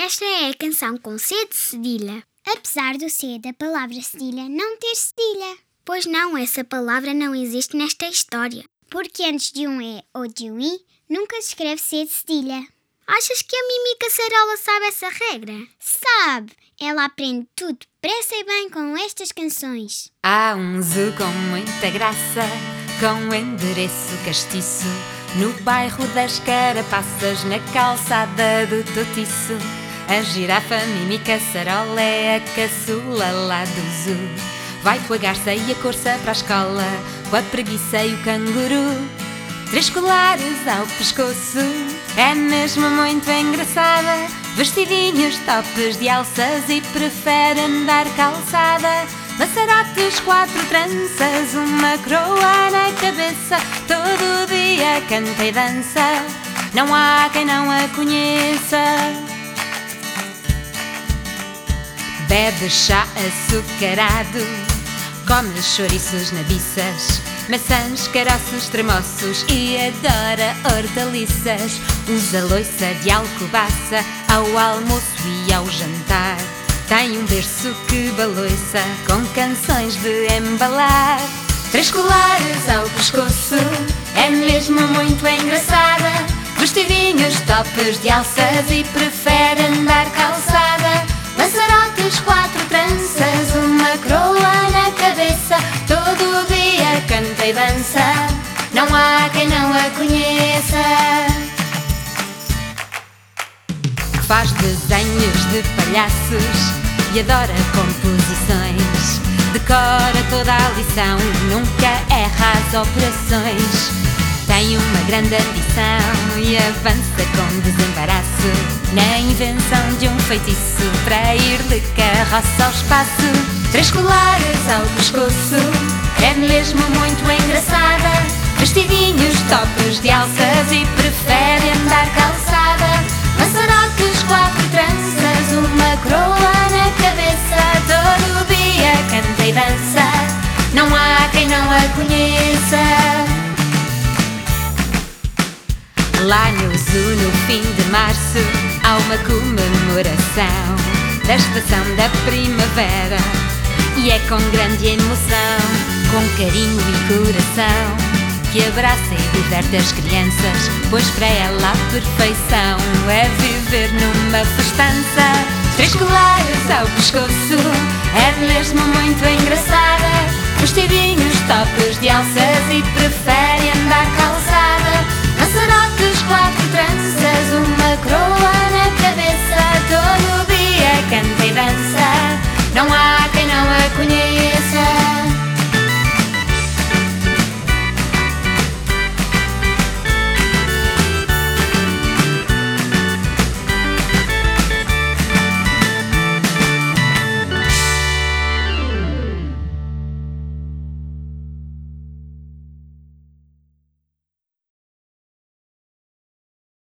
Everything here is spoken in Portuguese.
Esta é a canção com C de cedilha. Apesar do C da palavra cedilha não ter cedilha. Pois não, essa palavra não existe nesta história. Porque antes de um E ou de um I, nunca se escreve C de cedilha. Achas que a Mimi Caçarola sabe essa regra? Sabe! Ela aprende tudo depressa e bem com estas canções. Há um zoo com muita graça, com endereço castiço, no bairro das Carapaças, na calçada do Totiço. A girafa Mimi Caçarola é a caçula lá do zoo. Vai com a garça e a corça para a escola, com a preguiça e o canguru. 3 colares ao pescoço, é mesmo muito engraçada. Vestidinhos, topes de alças e prefere andar calçada. Laçarotes, 4 tranças, uma coroa na cabeça. Todo dia canta e dança, não há quem não a conheça. Bebe chá açucarado, come chouriços nabiças, maçãs, caroços, tremoços e adora hortaliças. Usa loiça de alcobaça ao almoço e ao jantar. Tem um berço que baloiça com canções de embalar. 3 colares ao pescoço, é mesmo muito engraçada. Vestidinhos, topes de alças e prefere andar calçada. Laçarotes, 4 tranças, uma coroa na cabeça. Todo dia canta e dança, não há quem não a conheça. Faz desenhos de palhaços e adora composições. Decora toda a lição, nunca erra as operações. Tem uma grande ambição e avança com desembaraço na invenção de um feitiço para ir de carroça ao espaço. 3 colares ao pescoço, é mesmo muito engraçada. Vestidinhos, topes de alças e prefere andar calçada. Laçarotes, 4 tranças, uma coroa na cabeça. Todo dia canta e dança, não há quem não a conheça. Lá no zoo, no fim de março, há uma comemoração da estação da primavera. E é com grande emoção, com carinho e coração, que abraça e diverte as crianças, pois para ela a perfeição é viver numa festança. 3 colares ao pescoço, é mesmo muito engraçada. Vestidinhos, topes de alças e prefere andar calçada. Laçarotes, 4 tranças, uma coroa na cabeça.